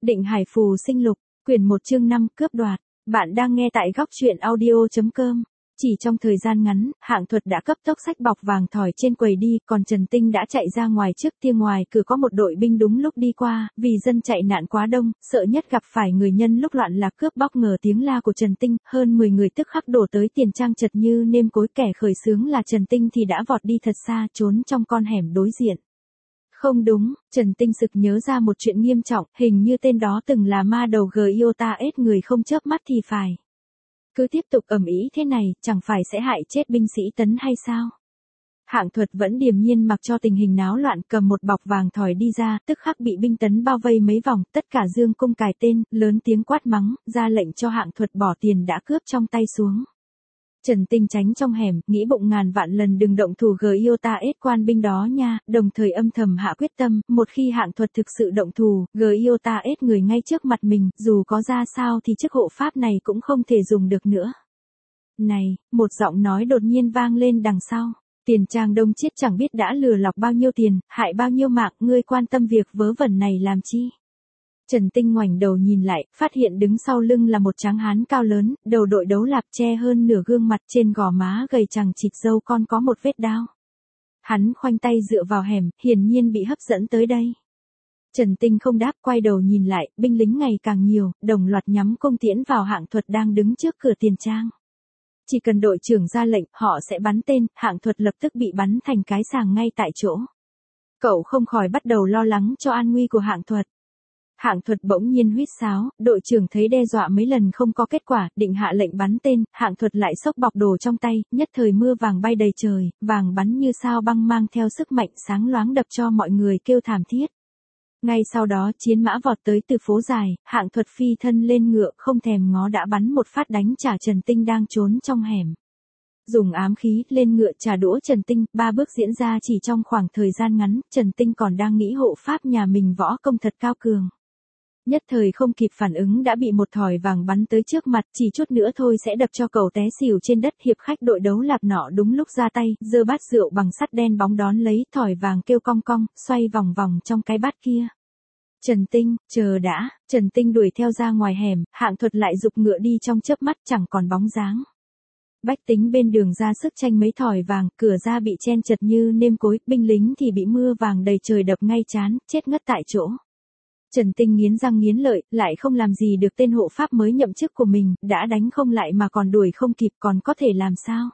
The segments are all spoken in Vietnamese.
Định Hải Phù Sinh Lục, quyển 1 chương 5 cướp đoạt. Bạn đang nghe tại góc truyện audio.com. Chỉ trong thời gian ngắn, Hạng Thuật đã cấp tốc xách bọc vàng thỏi trên quầy đi, còn Trần Tinh đã chạy ra ngoài trước tia ngoài cửa có một đội binh đúng lúc đi qua, vì dân chạy nạn quá đông, sợ nhất gặp phải người nhân lúc loạn lạc cướp bóc ngờ tiếng la của Trần Tinh, hơn 10 người tức khắc đổ tới tiền trang chật như nêm cối kẻ khởi xướng là Trần Tinh thì đã vọt đi thật xa trốn trong con hẻm đối diện. Không đúng, Trần Tinh sực nhớ ra một chuyện nghiêm trọng, hình như tên đó từng là ma đầu Giota ết người không chớp mắt thì phải. Cứ tiếp tục ầm ĩ thế này, chẳng phải sẽ hại chết binh sĩ Tấn hay sao? Hạng Thuật vẫn điềm nhiên mặc cho tình hình náo loạn, cầm một bọc vàng thỏi đi ra, tức khắc bị binh Tấn bao vây mấy vòng, tất cả dương cung cài tên, lớn tiếng quát mắng, ra lệnh cho Hạng Thuật bỏ tiền đã cướp trong tay xuống. Trần Tinh tránh trong hẻm, nghĩ bụng ngàn vạn lần đừng động thủ Giota ết quan binh đó nha, đồng thời âm thầm hạ quyết tâm, một khi Hạng Thuật thực sự động thủ, Giota ết người ngay trước mặt mình, dù có ra sao thì chức hộ pháp này cũng không thể dùng được nữa. Này, một giọng nói đột nhiên vang lên đằng sau. Tiền trang Đông Chiết chẳng biết đã lừa lọc bao nhiêu tiền, hại bao nhiêu mạng, ngươi quan tâm việc vớ vẩn này làm chi? Trần Tinh ngoảnh đầu nhìn lại, phát hiện đứng sau lưng là một tráng hán cao lớn, đầu đội đấu lạp che hơn nửa gương mặt, trên gò má gầy chằng chịt râu con có một vết đao. Hắn khoanh tay dựa vào hẻm, hiển nhiên bị hấp dẫn tới đây. Trần Tinh không đáp, quay đầu nhìn lại, binh lính ngày càng nhiều, đồng loạt nhắm cung tiễn vào Hạng Thuật đang đứng trước cửa tiền trang. Chỉ cần đội trưởng ra lệnh, họ sẽ bắn tên, Hạng Thuật lập tức bị bắn thành cái sàng ngay tại chỗ. Cậu không khỏi bắt đầu lo lắng cho an nguy của Hạng Thuật. Hạng Thuật bỗng nhiên huýt sáo, đội trưởng thấy đe dọa mấy lần không có kết quả, định hạ lệnh bắn tên, Hạng Thuật lại xốc bọc đồ trong tay, nhất thời mưa vàng bay đầy trời, vàng bắn như sao băng mang theo sức mạnh sáng loáng đập cho mọi người kêu thảm thiết. Ngay sau đó chiến mã vọt tới từ phố dài, Hạng Thuật phi thân lên ngựa không thèm ngó đã bắn một phát đánh trả Trần Tinh đang trốn trong hẻm. Dùng ám khí lên ngựa trả đũa Trần Tinh, 3 bước diễn ra chỉ trong khoảng thời gian ngắn, Trần Tinh còn đang nghĩ hộ pháp nhà mình võ công thật cao cường. Nhất thời không kịp phản ứng đã bị một thỏi vàng bắn tới trước mặt, chỉ chút nữa thôi sẽ đập cho cậu té xỉu trên đất. Hiệp khách đội đấu lạp nọ đúng lúc ra tay, giơ bát rượu bằng sắt đen bóng đón lấy, thỏi vàng kêu cong cong, xoay vòng vòng trong cái bát kia. Trần Tinh, chờ đã, Trần Tinh đuổi theo ra ngoài hẻm, Hạng Thuật lại giục ngựa đi trong chớp mắt chẳng còn bóng dáng. Bách tính bên đường ra sức tranh mấy thỏi vàng, cửa ra bị chen chật như nêm cối, binh lính thì bị mưa vàng đầy trời đập ngay trán, chết ngất tại chỗ. Trần Tinh nghiến răng nghiến lợi, lại không làm gì được tên hộ pháp mới nhậm chức của mình, đã đánh không lại mà còn đuổi không kịp, còn có thể làm sao?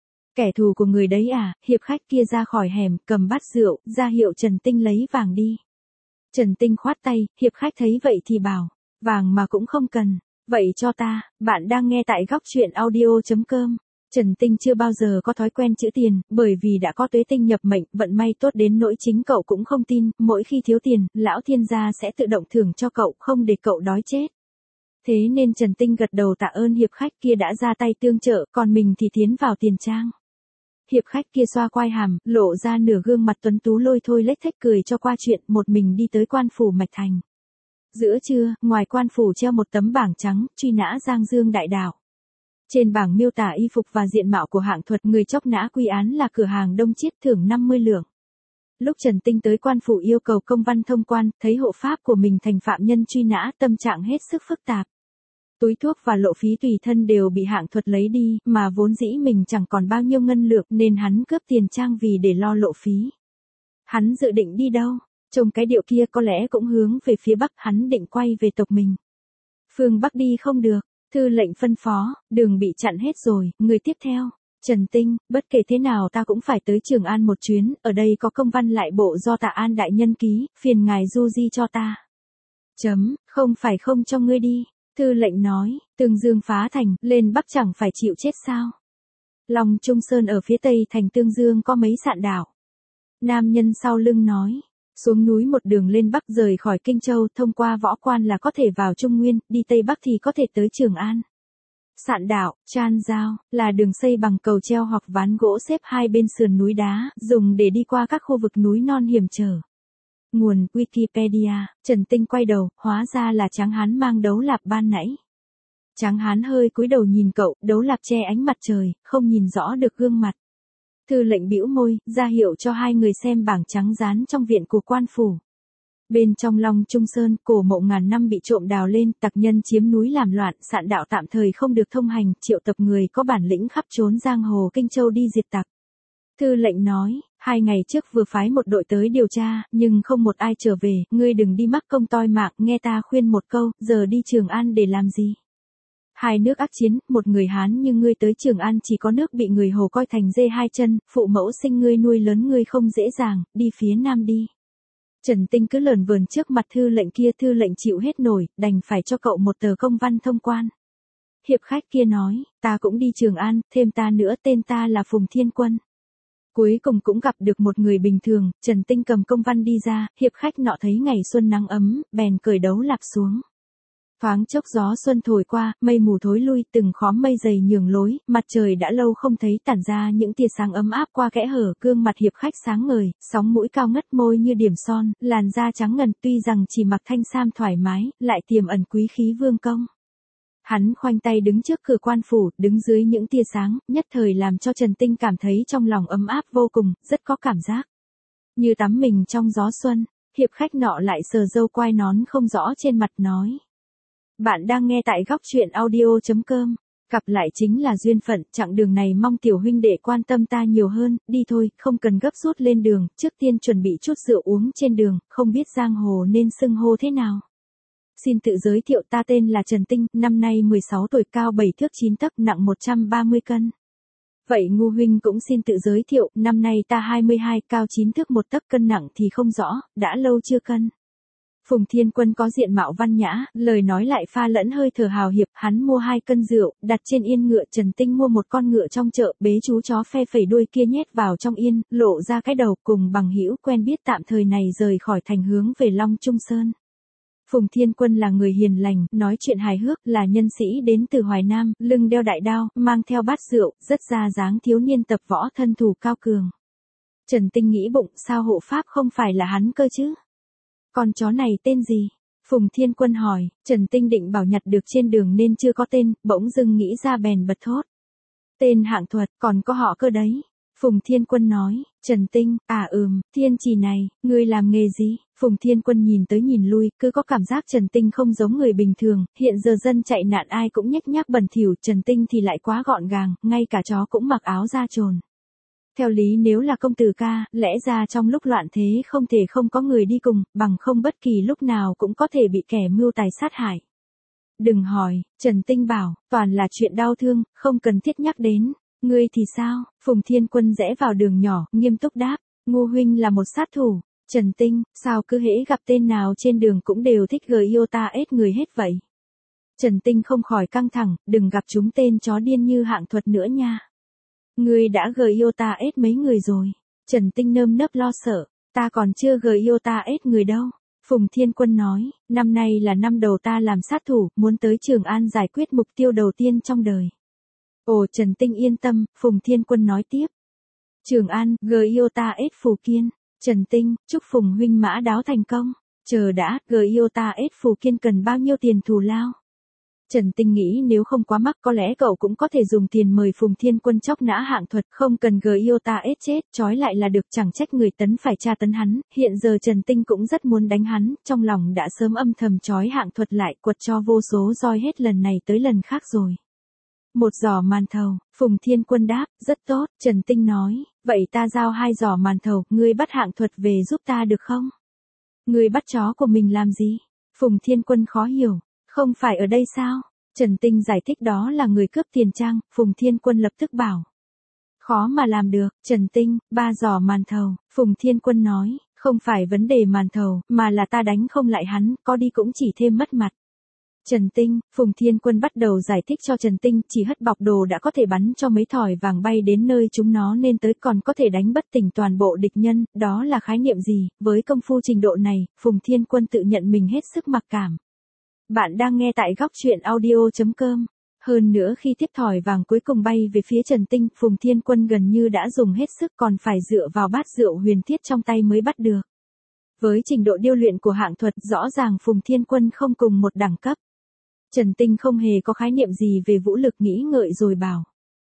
Kẻ thù của người đấy à? Hiệp khách kia ra khỏi hẻm, cầm bát rượu, ra hiệu Trần Tinh lấy vàng đi. Trần Tinh khoát tay, hiệp khách thấy vậy thì bảo, vàng mà cũng không cần, vậy cho ta. Bạn đang nghe tại góc truyện audio.com. Trần Tinh chưa bao giờ có thói quen chữ tiền, bởi vì đã có tuế tinh nhập mệnh, vận may tốt đến nỗi chính cậu cũng không tin, mỗi khi thiếu tiền, lão thiên gia sẽ tự động thưởng cho cậu, không để cậu đói chết. Thế nên Trần Tinh gật đầu tạ ơn hiệp khách kia đã ra tay tương trợ, còn mình thì tiến vào tiền trang. Hiệp khách kia xoa quai hàm, lộ ra nửa gương mặt tuấn tú lôi thôi lếch thếch cười cho qua chuyện, một mình đi tới quan phủ Mạch Thành. Giữa trưa, ngoài quan phủ treo một tấm bảng trắng, truy nã Giang Dương đại đạo. Trên bảng miêu tả y phục và diện mạo của Hạng Thuật, người chóc nã quy án là cửa hàng Đông Chiết, thưởng 50 lượng. Lúc Trần Tinh tới quan phủ yêu cầu công văn thông quan, thấy hộ pháp của mình thành phạm nhân truy nã, tâm trạng hết sức phức tạp. Túi thuốc và lộ phí tùy thân đều bị Hạng Thuật lấy đi, mà vốn dĩ mình chẳng còn bao nhiêu ngân lượng nên hắn cướp tiền trang vì để lo lộ phí. Hắn dự định đi đâu? Trông cái điệu kia có lẽ cũng hướng về phía Bắc, hắn định quay về tộc mình. Phương Bắc đi không được. Thư lệnh phân phó, đường bị chặn hết rồi, người tiếp theo. Trần Tinh, bất kể thế nào ta cũng phải tới Trường An một chuyến, ở đây có công văn lại bộ do Tạ An đại nhân ký, phiền ngài du di cho ta. Không phải không cho ngươi đi. Thư lệnh nói, Tương Dương phá thành, lên Bắc chẳng phải chịu chết sao. Long Trung Sơn ở phía tây thành Tương Dương có mấy sạn đảo. Nam nhân sau lưng nói. Xuống núi một đường lên Bắc rời khỏi Kinh Châu, thông qua Võ Quan là có thể vào Trung Nguyên, đi Tây Bắc thì có thể tới Trường An. Sạn đảo, Chan Giao, là đường xây bằng cầu treo hoặc ván gỗ xếp hai bên sườn núi đá, dùng để đi qua các khu vực núi non hiểm trở. Nguồn Wikipedia. Trần Tinh quay đầu, hóa ra là tráng hán mang đấu lạp ban nãy. Tráng hán hơi cúi đầu nhìn cậu, đấu lạp che ánh mặt trời, không nhìn rõ được gương mặt. Thư lệnh bĩu môi, ra hiệu cho hai người xem bảng trắng dán trong viện của quan phủ. Bên trong Long Trung Sơn, cổ mộ ngàn năm bị trộm đào lên, tặc nhân chiếm núi làm loạn, sạn đạo tạm thời không được thông hành, triệu tập người có bản lĩnh khắp trốn giang hồ Kinh Châu đi diệt tặc. Thư lệnh nói, 2 ngày trước vừa phái một đội tới điều tra, nhưng không một ai trở về, ngươi đừng đi mắc công toi mạng, nghe ta khuyên một câu, giờ đi Trường An để làm gì? 2 nước ác chiến, một người Hán như ngươi tới Trường An chỉ có nước bị người Hồ coi thành dê 2 chân, phụ mẫu sinh ngươi nuôi lớn ngươi không dễ dàng, đi phía Nam đi. Trần Tinh cứ lờn vờn trước mặt thư lệnh chịu hết nổi, đành phải cho cậu một tờ công văn thông quan. Hiệp khách kia nói, ta cũng đi Trường An, thêm ta nữa, tên ta là Phùng Thiên Quân. Cuối cùng cũng gặp được một người bình thường, Trần Tinh cầm công văn đi ra, hiệp khách nọ thấy ngày xuân nắng ấm, bèn cởi đấu lạp xuống. Thoáng chốc gió xuân thổi qua, mây mù thối lui, từng khóm mây dày nhường lối, mặt trời đã lâu không thấy tản ra những tia sáng ấm áp qua kẽ hở, gương mặt hiệp khách sáng ngời, sóng mũi cao ngất, môi như điểm son, làn da trắng ngần, tuy rằng chỉ mặc thanh sam thoải mái, lại tiềm ẩn quý khí vương công. Hắn khoanh tay đứng trước cửa quan phủ, đứng dưới những tia sáng, nhất thời làm cho Trần Tinh cảm thấy trong lòng ấm áp vô cùng, rất có cảm giác như tắm mình trong gió xuân. Hiệp khách nọ lại sờ râu quai nón không rõ trên mặt nói. Bạn đang nghe tại góc truyện audio.com. Gặp lại chính là duyên phận, chặng đường này mong tiểu huynh đệ quan tâm ta nhiều hơn, đi thôi, không cần gấp rút lên đường, trước tiên chuẩn bị chút rượu uống trên đường, không biết giang hồ nên xưng hô thế nào. Xin tự giới thiệu, ta tên là Trần Tinh, năm nay 16 tuổi, cao 7 thước 9 tấc, nặng 130 cân. Vậy Ngu huynh cũng xin tự giới thiệu, năm nay ta 22, cao 9 thước 1 tấc, cân nặng thì không rõ, đã lâu chưa cân. Phùng Thiên Quân có diện mạo văn nhã, lời nói lại pha lẫn hơi thở hào hiệp, hắn mua 2 cân rượu, đặt trên yên ngựa. Trần Tinh mua một con ngựa trong chợ, bế chú chó phe phẩy đuôi kia nhét vào trong yên, lộ ra cái đầu, cùng bằng hữu quen biết tạm thời này rời khỏi thành hướng về Long Trung Sơn. Phùng Thiên Quân là người hiền lành, nói chuyện hài hước, là nhân sĩ đến từ Hoài Nam, lưng đeo đại đao, mang theo bát rượu, rất ra dáng thiếu niên tập võ, thân thủ cao cường. Trần Tinh nghĩ bụng, sao hộ pháp không phải là hắn cơ chứ? Con chó này tên gì? Phùng Thiên Quân hỏi. Trần Tinh định bảo nhặt được trên đường nên chưa có tên, bỗng dưng nghĩ ra bèn bật thốt. Tên Hạng Thuật, còn có họ cơ đấy. Phùng Thiên Quân nói. Trần Tinh, Thiên Trì này, ngươi làm nghề gì? Phùng Thiên Quân nhìn tới nhìn lui, cứ có cảm giác Trần Tinh không giống người bình thường, hiện giờ dân chạy nạn ai cũng nhếch nhác bẩn thỉu, Trần Tinh thì lại quá gọn gàng, ngay cả chó cũng mặc áo da trồn. Theo lý nếu là công tử ca, lẽ ra trong lúc loạn thế không thể không có người đi cùng, bằng không bất kỳ lúc nào cũng có thể bị kẻ mưu tài sát hại. Đừng hỏi, Trần Tinh bảo, toàn là chuyện đau thương, không cần thiết nhắc đến. Ngươi thì sao? Phùng Thiên Quân rẽ vào đường nhỏ, nghiêm túc đáp, Ngô huynh là một sát thủ. Trần Tinh, sao cứ hễ gặp tên nào trên đường cũng đều thích yêu ta ết người hết vậy? Trần Tinh không khỏi căng thẳng, đừng gặp chúng tên chó điên như Hạng Thuật nữa nha. Ngươi đã yêu ta ết mấy người rồi? Trần Tinh nơm nớp lo sợ, ta còn chưa yêu ta ết người đâu. Phùng Thiên Quân nói, năm nay là năm đầu ta làm sát thủ, muốn tới Trường An giải quyết mục tiêu đầu tiên trong đời. Ồ, Trần Tinh yên tâm, Phùng Thiên Quân nói tiếp. Trường An, yêu ta ết Phù Kiên. Trần Tinh, chúc Phùng huynh mã đáo thành công. Chờ đã, yêu ta ết Phù Kiên cần bao nhiêu tiền thù lao? Trần Tinh nghĩ nếu không quá mắc có lẽ cậu cũng có thể dùng tiền mời Phùng Thiên Quân chóc nã Hạng Thuật, không cần yêu ta ết chết, trói lại là được, chẳng trách người tấn phải tra tấn hắn, hiện giờ Trần Tinh cũng rất muốn đánh hắn, trong lòng đã sớm âm thầm trói Hạng Thuật lại, quật cho vô số roi hết lần này tới lần khác rồi. Một giỏ màn thầu, Phùng Thiên Quân đáp, rất tốt, Trần Tinh nói, vậy ta giao 2 giỏ màn thầu, ngươi bắt Hạng Thuật về giúp ta được không? Ngươi bắt chó của mình làm gì? Phùng Thiên Quân khó hiểu, không phải ở đây sao? Trần Tinh giải thích đó là người cướp tiền trang, Phùng Thiên Quân lập tức bảo. Khó mà làm được, Trần Tinh, 3 giỏ màn thầu, Phùng Thiên Quân nói, không phải vấn đề màn thầu, mà là ta đánh không lại hắn, có đi cũng chỉ thêm mất mặt. Trần Tinh, Phùng Thiên Quân bắt đầu giải thích cho Trần Tinh, chỉ hất bọc đồ đã có thể bắn cho mấy thỏi vàng bay đến nơi chúng nó nên tới, còn có thể đánh bất tỉnh toàn bộ địch nhân, đó là khái niệm gì? Với công phu trình độ này, Phùng Thiên Quân tự nhận mình hết sức mặc cảm. Bạn đang nghe tại góc truyện audio.com. Hơn nữa khi tiếp thỏi vàng cuối cùng bay về phía Trần Tinh, Phùng Thiên Quân gần như đã dùng hết sức, còn phải dựa vào bát rượu huyền thiết trong tay mới bắt được. Với trình độ điêu luyện của Hạng Thuật, rõ ràng Phùng Thiên Quân không cùng một đẳng cấp. Trần Tinh không hề có khái niệm gì về vũ lực, nghĩ ngợi rồi bảo.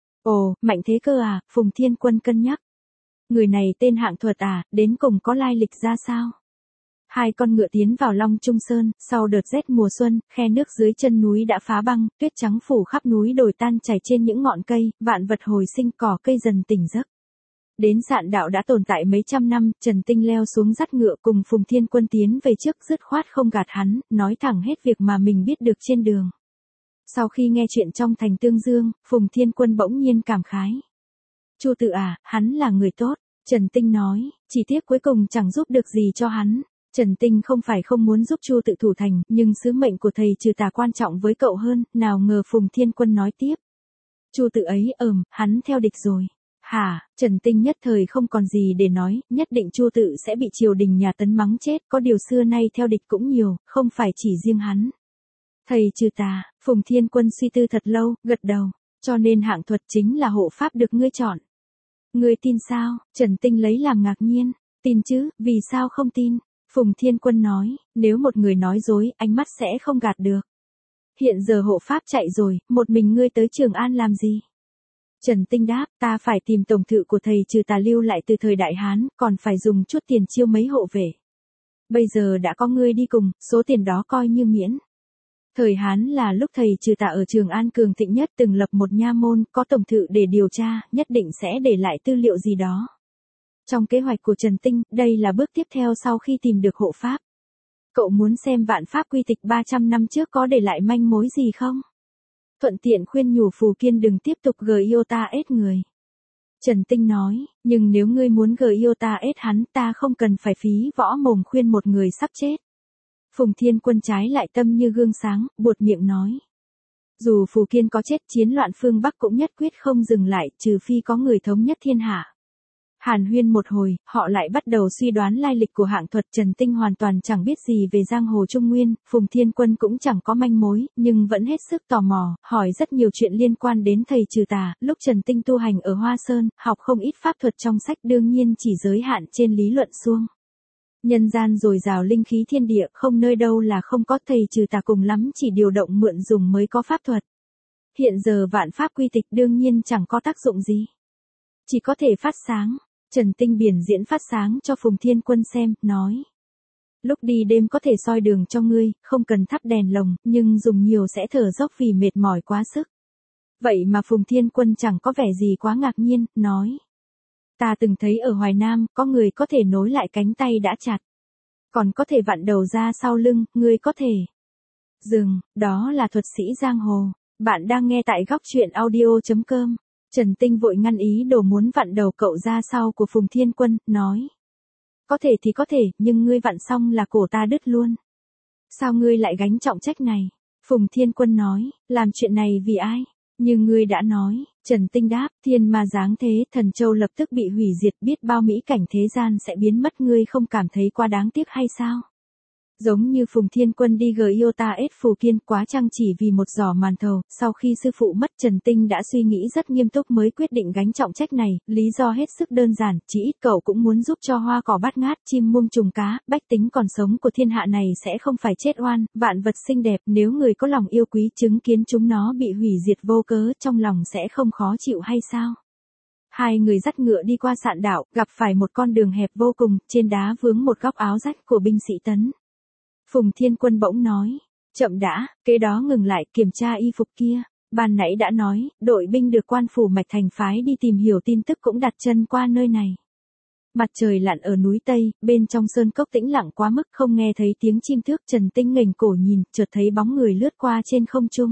Ồ, mạnh thế cơ à? Phùng Thiên Quân cân nhắc. Người này tên Hạng Thuật à, đến cùng có lai lịch ra sao? Hai con ngựa tiến vào Long Trung Sơn, sau đợt rét mùa xuân, khe nước dưới chân núi đã phá băng, tuyết trắng phủ khắp núi đồi tan chảy trên những ngọn cây, vạn vật hồi sinh, cỏ cây dần tỉnh giấc. Đến Sạn Đạo đã tồn tại mấy trăm năm, Trần Tinh leo xuống dắt ngựa cùng Phùng Thiên Quân tiến về trước, dứt khoát không gạt hắn, nói thẳng hết việc mà mình biết được trên đường. Sau khi nghe chuyện trong thành Tương Dương, Phùng Thiên Quân bỗng nhiên cảm khái. Chu Tự à, hắn là người tốt. Trần Tinh nói, chỉ tiếc cuối cùng chẳng giúp được gì cho hắn. Trần Tinh không phải không muốn giúp Chu Tự thủ thành, nhưng sứ mệnh của thầy trừ tà quan trọng với cậu hơn, nào ngờ Phùng Thiên Quân nói tiếp. Chu Tự ấy hắn theo địch rồi. Hả, Trần Tinh nhất thời không còn gì để nói, nhất định Chu Tự sẽ bị triều đình nhà Tấn mắng chết, có điều xưa nay theo địch cũng nhiều, không phải chỉ riêng hắn. Thầy trừ tà, Phùng Thiên Quân suy tư thật lâu, gật đầu, cho nên hạng thuật chính là hộ pháp được ngươi chọn. Ngươi tin sao? Trần Tinh lấy làm ngạc nhiên, tin chứ, vì sao không tin? Phùng Thiên Quân nói, nếu một người nói dối, ánh mắt sẽ không gạt được. Hiện giờ hộ pháp chạy rồi, một mình ngươi tới Trường An làm gì? Trần Tinh đáp, ta phải tìm tổng thự của thầy trừ tà lưu lại từ thời Đại Hán, còn phải dùng chút tiền chiêu mấy hộ vệ. Bây giờ đã có ngươi đi cùng, số tiền đó coi như miễn. Thời Hán là lúc thầy trừ tà ở Trường An cường thịnh nhất, từng lập một nha môn, có tổng thự để điều tra, nhất định sẽ để lại tư liệu gì đó. Trong kế hoạch của Trần Tinh, đây là bước tiếp theo sau khi tìm được hộ pháp. Cậu muốn xem vạn pháp quy tịch 300 năm trước có để lại manh mối gì không? Thuận tiện khuyên nhủ Phù Kiên đừng tiếp tục gờ yêu ta ết người. Trần Tinh nói, nhưng nếu ngươi muốn gờ yêu ta ết hắn, ta không cần phải phí võ mồm khuyên một người sắp chết. Phùng Thiên Quân trái lại tâm như gương sáng, buột miệng nói. Dù Phù Kiên có chết, chiến loạn phương Bắc cũng nhất quyết không dừng lại, trừ phi có người thống nhất thiên hạ. Hàn huyên một hồi, họ lại bắt đầu suy đoán lai lịch của hạng thuật. Trần Tinh hoàn toàn chẳng biết gì về giang hồ Trung Nguyên, Phùng Thiên Quân cũng chẳng có manh mối, nhưng vẫn hết sức tò mò, hỏi rất nhiều chuyện liên quan đến thầy trừ tà. Lúc Trần Tinh tu hành ở Hoa Sơn, học không ít pháp thuật trong sách, đương nhiên chỉ giới hạn trên lý luận suông. Nhân gian dồi dào linh khí thiên địa, không nơi đâu là không có, thầy trừ tà cùng lắm chỉ điều động mượn dùng mới có pháp thuật. Hiện giờ vạn pháp quy tịch đương nhiên chẳng có tác dụng gì. Chỉ có thể phát sáng. Trần Tinh biển diễn phát sáng cho Phùng Thiên Quân xem, nói. Lúc đi đêm có thể soi đường cho ngươi, không cần thắp đèn lồng, nhưng dùng nhiều sẽ thở dốc vì mệt mỏi quá sức. Vậy mà Phùng Thiên Quân chẳng có vẻ gì quá ngạc nhiên, nói. Ta từng thấy ở Hoài Nam, có người có thể nối lại cánh tay đã chặt. Còn có thể vặn đầu ra sau lưng, ngươi có thể. Dừng, đó là thuật sĩ giang hồ. Bạn đang nghe tại góc truyện audio.com. Trần Tinh vội ngăn ý đồ muốn vặn đầu cậu ra sau của Phùng Thiên Quân, nói. Có thể thì có thể, nhưng ngươi vặn xong là cổ ta đứt luôn. Sao ngươi lại gánh trọng trách này? Phùng Thiên Quân nói, làm chuyện này vì ai? Như ngươi đã nói, Trần Tinh đáp, thiên ma giáng thế, Thần Châu lập tức bị hủy diệt, biết bao mỹ cảnh thế gian sẽ biến mất, ngươi không cảm thấy quá đáng tiếc hay sao? Giống như Phùng Thiên Quân đi yêu ta ết Phù Kiên, quá chăng chỉ vì một giỏ màn thầu. Sau khi sư phụ mất, Trần Tinh đã suy nghĩ rất nghiêm túc mới quyết định gánh trọng trách này, lý do hết sức đơn giản, chỉ ít cậu cũng muốn giúp cho hoa cỏ bát ngát, chim muông trùng cá, bách tính còn sống của thiên hạ này sẽ không phải chết oan, vạn vật xinh đẹp, nếu người có lòng yêu quý chứng kiến chúng nó bị hủy diệt vô cớ, trong lòng sẽ không khó chịu hay sao? Hai người dắt ngựa đi qua Sạn Đạo, gặp phải một con đường hẹp vô cùng, trên đá vướng một góc áo rách của binh sĩ Tấn. Phùng Thiên Quân bỗng nói, chậm đã, kế đó ngừng lại kiểm tra y phục kia. Ban nãy đã nói, đội binh được quan phủ Mạch Thành phái đi tìm hiểu tin tức cũng đặt chân qua nơi này. Mặt trời lặn ở núi Tây, bên trong sơn cốc tĩnh lặng quá mức không nghe thấy tiếng chim thước. Trần Tinh nghềnh cổ nhìn, chợt thấy bóng người lướt qua trên không trung.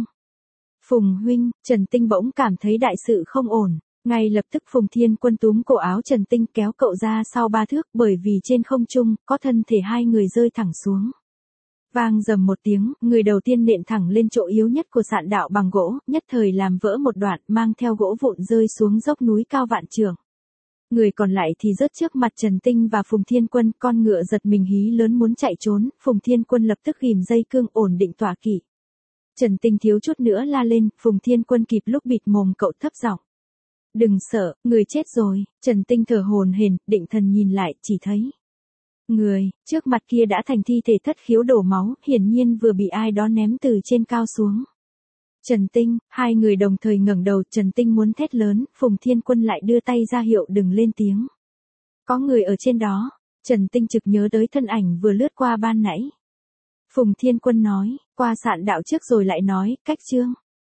Phùng huynh, Trần Tinh bỗng cảm thấy đại sự không ổn. Ngay lập tức Phùng Thiên Quân túm cổ áo Trần Tinh kéo cậu ra sau 3 thước, bởi vì trên không trung, có thân thể hai người rơi thẳng xuống. Vang rầm một tiếng, người đầu tiên nện thẳng lên chỗ yếu nhất của Sạn Đạo bằng gỗ, nhất thời làm vỡ một đoạn, mang theo gỗ vụn rơi xuống dốc núi cao vạn trượng. Người còn lại thì rớt trước mặt Trần Tinh và Phùng Thiên Quân, con ngựa giật mình hí lớn muốn chạy trốn, Phùng Thiên Quân lập tức ghìm dây cương ổn định tọa kỵ. Trần Tinh thiếu chút nữa la lên, Phùng Thiên Quân kịp lúc bịt mồm cậu thấp giọng. Đừng sợ, người chết rồi. Trần Tinh thở hổn hển, định thần nhìn lại, chỉ thấy. Người, trước mặt kia đã thành thi thể thất khiếu đổ máu, hiển nhiên vừa bị ai đó ném từ trên cao xuống. Trần Tinh, hai người đồng thời ngẩng đầu, Trần Tinh muốn thét lớn, Phùng Thiên Quân lại đưa tay ra hiệu đừng lên tiếng. Có người ở trên đó. Trần Tinh trực nhớ tới thân ảnh vừa lướt qua ban nãy. Phùng Thiên Quân nói, qua sạn đạo trước rồi lại nói, cách chương.